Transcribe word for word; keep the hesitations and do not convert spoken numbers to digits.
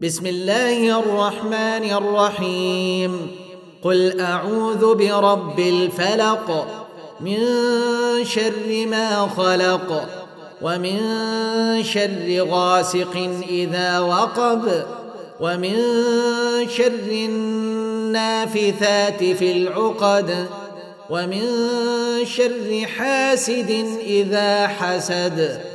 بسم الله الرحمن الرحيم قل أعوذ برب الفلق من شر ما خلق ومن شر غاسق إذا وقب ومن شر النافثات في العقد ومن شر حاسد إذا حسد